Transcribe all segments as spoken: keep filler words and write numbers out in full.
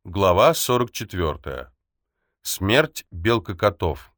Глава сорок четвёртая. Смерть белкокотов.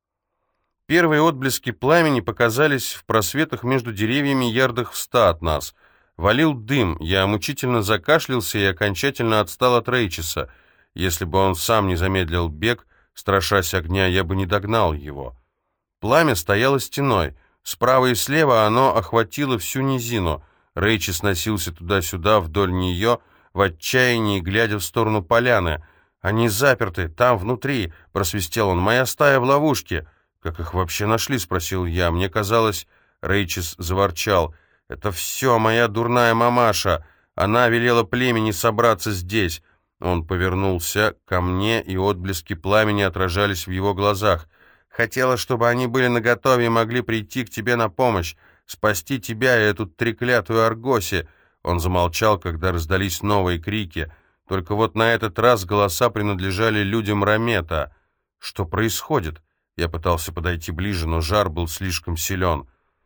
Первые отблески пламени показались в просветах между деревьями ярдах в ста от нас. Валил дым, я мучительно закашлялся и окончательно отстал от Рейчеса. Если бы он сам не замедлил бег, страшась огня, я бы не догнал его. Пламя стояло стеной. Справа и слева оно охватило всю низину. Рейчес носился туда-сюда вдоль нее, в отчаянии, глядя в сторону поляны. «Они заперты, там, внутри!» — просвистел он. «Моя стая в ловушке!» «Как их вообще нашли?» — спросил я. Мне казалось, Рейчес заворчал. «Это все моя дурная мамаша! Она велела племени собраться здесь!» Он повернулся ко мне, и отблески пламени отражались в его глазах. «Хотела, чтобы они были наготове и могли прийти к тебе на помощь, спасти тебя и эту треклятую Аргоси!» Он замолчал, когда раздались новые крики. Только вот на этот раз голоса принадлежали людям Ромета. «Что происходит?» Я пытался подойти ближе, но жар был слишком силен.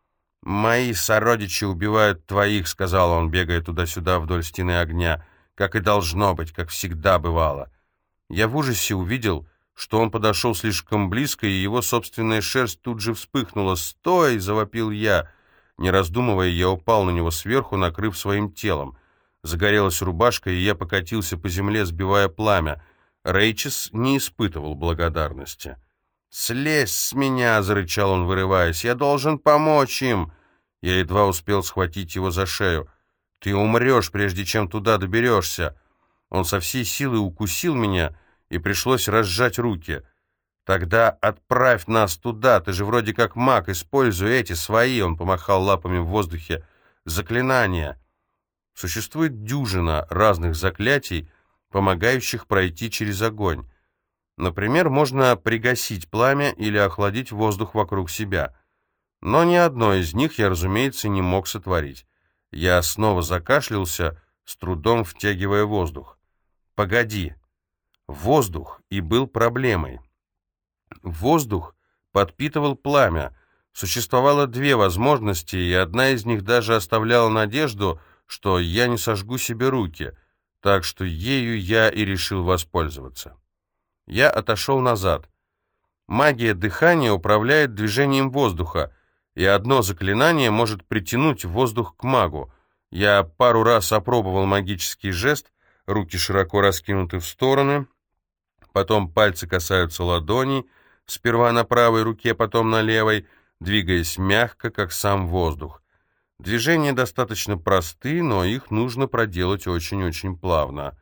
«Мои сородичи убивают твоих», — сказал он, бегая туда-сюда вдоль стены огня. «Как и должно быть, как всегда бывало». Я в ужасе увидел, что он подошел слишком близко, и его собственная шерсть тут же вспыхнула. «Стой!» — завопил я. Не раздумывая, я упал на него сверху, накрыв своим телом. Загорелась рубашка, и я покатился по земле, сбивая пламя. Рейчес не испытывал благодарности. «Слезь с меня!» — зарычал он, вырываясь. «Я должен помочь им!» Я едва успел схватить его за шею. «Ты умрешь, прежде чем туда доберешься!» Он со всей силы укусил меня, и пришлось разжать руки. «Тогда отправь нас туда, ты же вроде как маг, используй эти свои», — он помахал лапами в воздухе, — «заклинания». Существует дюжина разных заклятий, помогающих пройти через огонь. Например, можно пригасить пламя или охладить воздух вокруг себя. Но ни одно из них я, разумеется, не мог сотворить. Я снова закашлялся, с трудом втягивая воздух. «Погоди». Воздух и был проблемой. Воздух подпитывал пламя. Существовало две возможности, и одна из них даже оставляла надежду, что я не сожгу себе руки, так что ею я и решил воспользоваться. Я отошел назад. Магия дыхания управляет движением воздуха, и одно заклинание может притянуть воздух к магу. Я пару раз опробовал магический жест, руки широко раскинуты в стороны, потом пальцы касаются ладоней, сперва на правой руке, потом на левой, двигаясь мягко, как сам воздух. Движения достаточно просты, но их нужно проделать очень-очень плавно.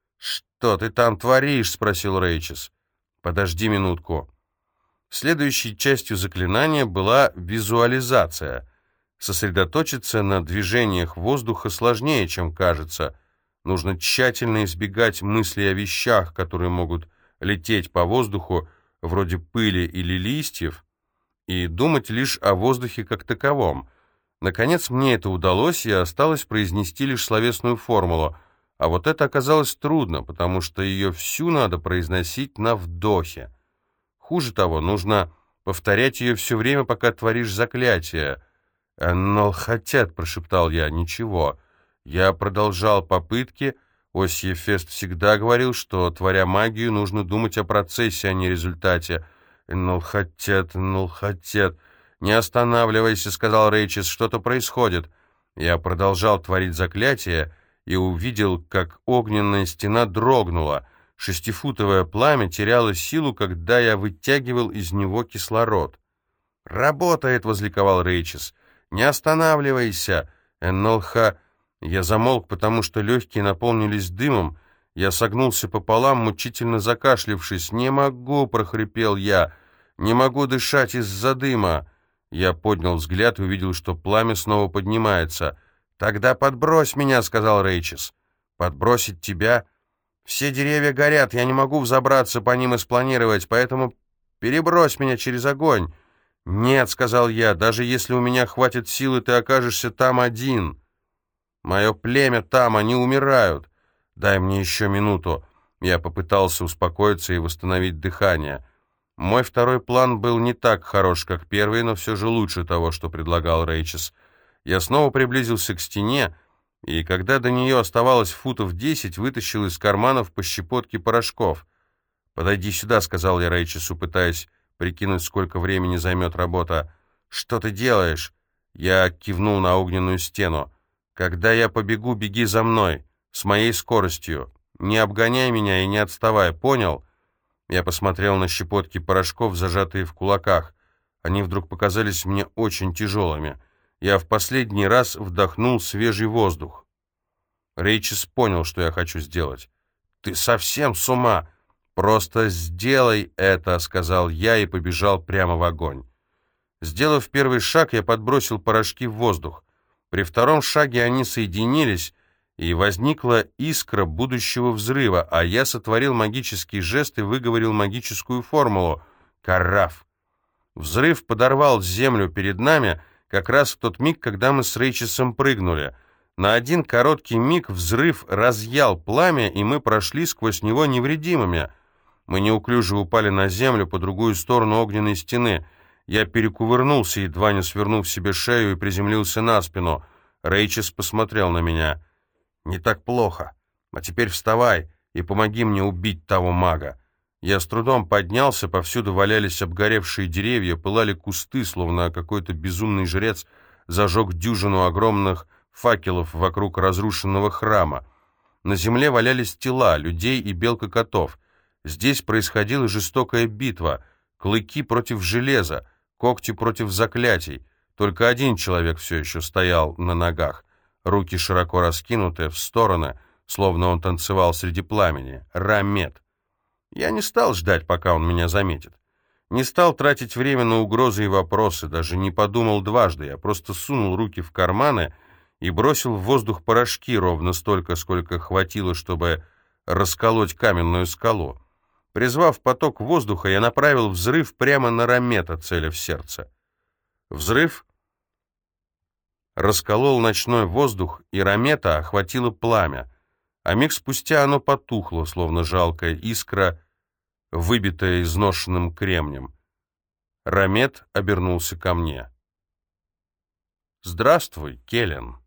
«Что ты там творишь?» — спросил Рейчес. «Подожди минутку». Следующей частью заклинания была визуализация. Сосредоточиться на движениях воздуха сложнее, чем кажется. Нужно тщательно избегать мыслей о вещах, которые могут лететь по воздуху, вроде пыли или листьев, и думать лишь о воздухе как таковом. Наконец мне это удалось, и осталось произнести лишь словесную формулу, а вот это оказалось трудно, потому что ее всю надо произносить на вдохе. Хуже того, нужно повторять ее все время, пока творишь заклятие. «Эннолхотет», — прошептал я, — «ничего». Я продолжал попытки. Осьефест всегда говорил, что, творя магию, нужно думать о процессе, а не результате. «Эннолхотет, Эннолхотет». «Не останавливайся», — сказал Рейчес, — «что-то происходит». Я продолжал творить заклятие и увидел, как огненная стена дрогнула. Шестифутовое пламя теряло силу, когда я вытягивал из него кислород. «Работает!» — возликовал Рейчес. «Не останавливайся, Эннолха...» Я замолк, потому что легкие наполнились дымом. Я согнулся пополам, мучительно закашлявшись. «Не могу!» — прохрипел я. «Не могу дышать из-за дыма!» Я поднял взгляд и увидел, что пламя снова поднимается. «Тогда подбрось меня!» — сказал Рейчес. «Подбросить тебя?» «Все деревья горят, я не могу взобраться по ним и спланировать, поэтому перебрось меня через огонь». «Нет», — сказал я, — «даже если у меня хватит силы, ты окажешься там один. Мое племя там, они умирают. Дай мне еще минуту». Я попытался успокоиться и восстановить дыхание. Мой второй план был не так хорош, как первый, но все же лучше того, что предлагал Рейчес. Я снова приблизился к стене и когда до нее оставалось футов десять, вытащил из карманов по щепотке порошков. «Подойди сюда», — сказал я Рейчесу, пытаясь прикинуть, сколько времени займет работа. «Что ты делаешь?» Я кивнул на огненную стену. «Когда я побегу, беги за мной, с моей скоростью. Не обгоняй меня и не отставай, понял?» Я посмотрел на щепотки порошков, зажатые в кулаках. Они вдруг показались мне очень тяжелыми. Я в последний раз вдохнул свежий воздух. Рейчес понял, что я хочу сделать. «Ты совсем с ума! Просто сделай это!» — сказал я и побежал прямо в огонь. Сделав первый шаг, я подбросил порошки в воздух. При втором шаге они соединились, и возникла искра будущего взрыва, а я сотворил магический жест и выговорил магическую формулу «Караф». Взрыв подорвал землю перед нами как раз в тот миг, когда мы с Рейчесом прыгнули. На один короткий миг взрыв разъял пламя, и мы прошли сквозь него невредимыми. Мы неуклюже упали на землю по другую сторону огненной стены. Я перекувырнулся, едва не свернув себе шею, и приземлился на спину. Рейчес посмотрел на меня. «Не так плохо. А теперь вставай и помоги мне убить того мага». Я с трудом поднялся, повсюду валялись обгоревшие деревья, пылали кусты, словно какой-то безумный жрец зажег дюжину огромных факелов вокруг разрушенного храма. На земле валялись тела людей и белка-котов. Здесь происходила жестокая битва, клыки против железа, когти против заклятий. Только один человек все еще стоял на ногах, руки широко раскинуты в стороны, словно он танцевал среди пламени. Рамет. Я не стал ждать, пока он меня заметит. Не стал тратить время на угрозы и вопросы, даже не подумал дважды. Я просто сунул руки в карманы и бросил в воздух порошки ровно столько, сколько хватило, чтобы расколоть каменную скалу. Призвав поток воздуха, я направил взрыв прямо на Рамета, целя в сердце. Взрыв расколол ночной воздух, и Рамета охватило пламя, а миг спустя оно потухло, словно жалкая искра, выбитая изношенным кремнем. Рамет обернулся ко мне. «Здравствуй, Келлен».